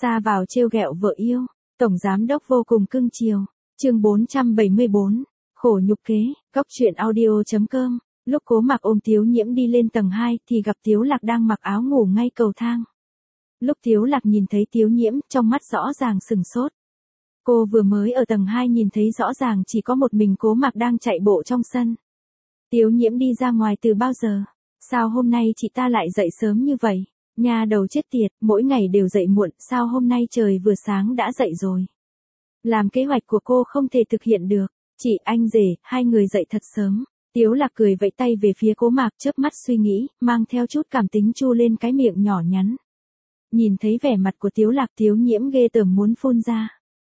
Xa vào trêu ghẹo vợ yêu, tổng giám đốc vô cùng cưng chiều. Chương 474, khổ nhục kế, góc truyện audio.com. Lúc Cố Mạc ôm Tiếu Nhiễm đi lên tầng 2 thì gặp Tiếu Lạc đang mặc áo ngủ ngay cầu thang. Lúc Tiếu Lạc nhìn thấy Tiếu Nhiễm, trong mắt rõ ràng sừng sốt. Cô vừa mới ở tầng 2 nhìn thấy rõ ràng chỉ có một mình Cố Mạc đang chạy bộ trong sân. Tiếu Nhiễm đi ra ngoài từ bao giờ? Sao hôm nay chị ta lại dậy sớm như vậy? Nhà đầu chết tiệt, mỗi ngày đều dậy muộn, sao hôm nay trời vừa sáng đã dậy rồi? Làm kế hoạch của cô không thể thực hiện được. Chị, anh rể, hai người dậy thật sớm. Tiếu Lạc cười vẫy tay về phía Cố Mạc, chớp mắt suy nghĩ, mang theo chút cảm tính chu lên cái miệng nhỏ nhắn. Nhìn thấy vẻ mặt của Tiếu Lạc, Tiếu Nhiễm ghê tởm muốn phun ra.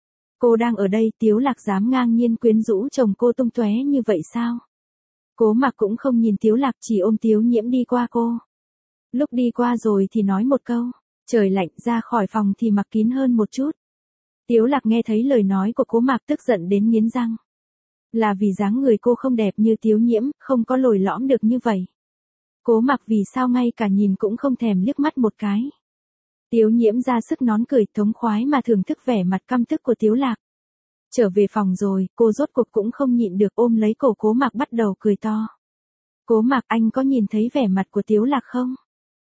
Cô đang ở đây, Tiếu Lạc dám ngang nhiên quyến rũ chồng cô tung tóe như vậy sao? Cố Mạc cũng không nhìn Tiếu Lạc, chỉ ôm Tiếu Nhiễm đi qua cô. Lúc đi qua rồi thì nói một câu, trời lạnh, ra khỏi phòng thì mặc kín hơn một chút. Tiếu Lạc nghe thấy lời nói của Cố Mạc tức giận đến nghiến răng. Là vì dáng người cô không đẹp như Tiếu Nhiễm, không có lồi lõm được như vậy. Cố Mạc vì sao ngay cả nhìn cũng không thèm liếc mắt một cái. Tiếu Nhiễm ra sức nón cười thống khoái mà thưởng thức vẻ mặt căm tức của Tiếu Lạc. Trở về phòng rồi, cô rốt cuộc cũng không nhịn được ôm lấy cổ Cố Mạc bắt đầu cười to. Cố Mạc, anh có nhìn thấy vẻ mặt của Tiếu Lạc không?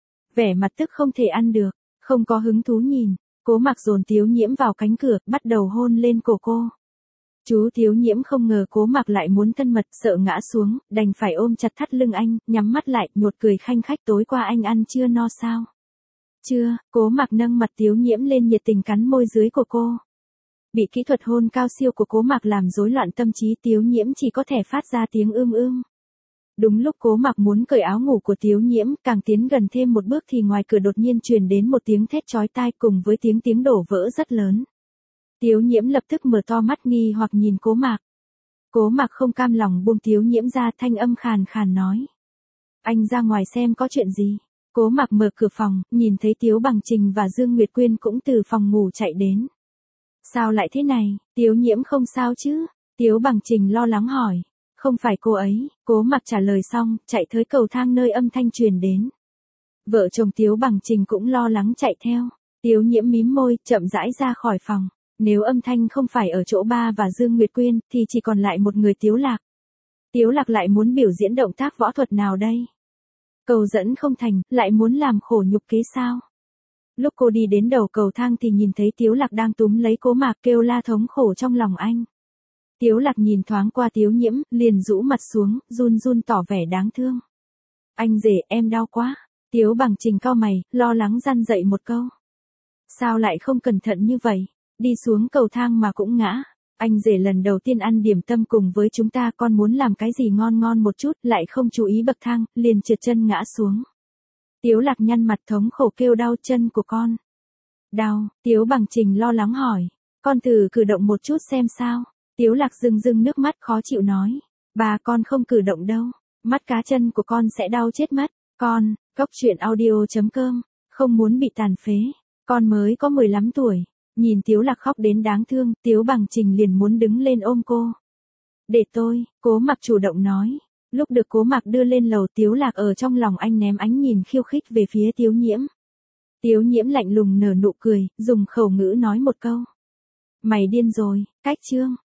Vẻ mặt tức không thể ăn được, không có hứng thú nhìn. Cố Mạc dồn Tiếu Nhiễm vào cánh cửa, bắt đầu hôn lên cổ cô. Chú Tiếu Nhiễm không ngờ Cố Mạc lại muốn thân mật, sợ ngã xuống, đành phải ôm chặt thắt lưng anh, nhắm mắt lại, nhột cười khanh khách, tối qua anh ăn chưa no sao? Chưa. Cố Mạc nâng mặt Tiếu Nhiễm lên nhiệt tình cắn môi dưới của cô. Bị kỹ thuật hôn cao siêu của Cố Mạc làm rối loạn tâm trí, Tiếu Nhiễm chỉ có thể phát ra tiếng ưm ưm. Đúng lúc Cố Mạc muốn cởi áo ngủ của Tiếu Nhiễm, càng tiến gần thêm một bước thì ngoài cửa đột nhiên truyền đến một tiếng thét chói tai cùng với tiếng đổ vỡ rất lớn. Tiếu Nhiễm lập tức mở to mắt nghi hoặc nhìn Cố Mạc. Cố Mạc không cam lòng buông Tiếu Nhiễm ra, thanh âm khàn khàn nói. Anh ra ngoài xem có chuyện gì. Cố Mạc mở cửa phòng, nhìn thấy Tiếu Bằng Trình và Dương Nguyệt Quyên cũng từ phòng ngủ chạy đến. Sao lại thế này, Tiếu Nhiễm không sao chứ? Tiếu Bằng Trình lo lắng hỏi. Không phải cô ấy. Cố Mạc trả lời xong, chạy tới cầu thang nơi âm thanh truyền đến. Vợ chồng Tiếu Bằng Trình cũng lo lắng chạy theo. Tiếu Nhiễm mím môi, chậm rãi ra khỏi phòng. Nếu âm thanh không phải ở chỗ ba và Dương Nguyệt Quyên, thì chỉ còn lại một người Tiếu Lạc. Tiếu Lạc lại muốn biểu diễn động tác võ thuật nào đây? Cầu dẫn không thành, lại muốn làm khổ nhục kế sao? Lúc cô đi đến đầu cầu thang thì nhìn thấy Tiếu Lạc đang túm lấy Cố Mạc, kêu la thống khổ trong lòng anh. Tiếu Lạc nhìn thoáng qua Tiếu Nhiễm, liền rũ mặt xuống, run run tỏ vẻ đáng thương. Anh rể, em đau quá. Tiếu Bằng Trình cau mày, lo lắng răn dậy một câu. Sao lại không cẩn thận như vậy? Đi xuống cầu thang mà cũng ngã. Anh rể lần đầu tiên ăn điểm tâm cùng với chúng ta, con muốn làm cái gì ngon ngon một chút, lại không chú ý bậc thang, liền trượt chân ngã xuống. Tiếu Lạc nhăn mặt thống khổ kêu đau chân của con. Đau. Tiếu Bằng Trình lo lắng hỏi. Con thử cử động một chút xem sao. Tiếu Lạc rưng rưng nước mắt khó chịu nói. Bà, con không cử động đâu. Mắt cá chân của con sẽ đau chết mất. Con, góc truyện audio.com, không muốn bị tàn phế. Con mới có 15 tuổi. Nhìn Tiếu Lạc khóc đến đáng thương, Tiếu Bằng Trình liền muốn đứng lên ôm cô. Để tôi, Cố Mạc chủ động nói. Lúc được Cố Mạc đưa lên lầu, Tiếu Lạc ở trong lòng anh ném ánh nhìn khiêu khích về phía Tiếu Nhiễm. Tiếu Nhiễm lạnh lùng nở nụ cười, dùng khẩu ngữ nói một câu. Mày điên rồi, cách chương.